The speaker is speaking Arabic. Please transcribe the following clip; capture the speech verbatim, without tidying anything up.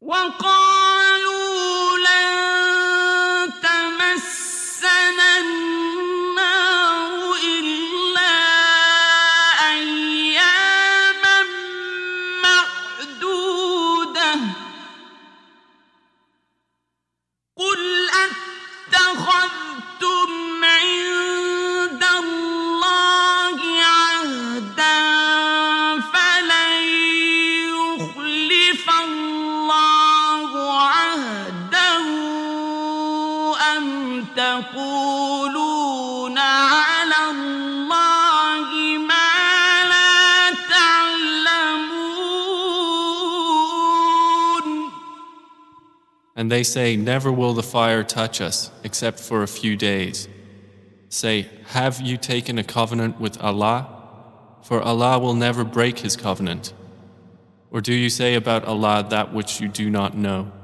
وقالوا لن تمسنا النار إلا أياما معدودة قل أتخذتم عند الله عهدا فلن يخلف الله عهده أم تقولون على الله ما لا تعلمون. And they say, never will the fire touch us, except for a few days. Say, have you taken a covenant with Allah? For Allah will never break His covenant. Or do you say about Allah that which you do not know?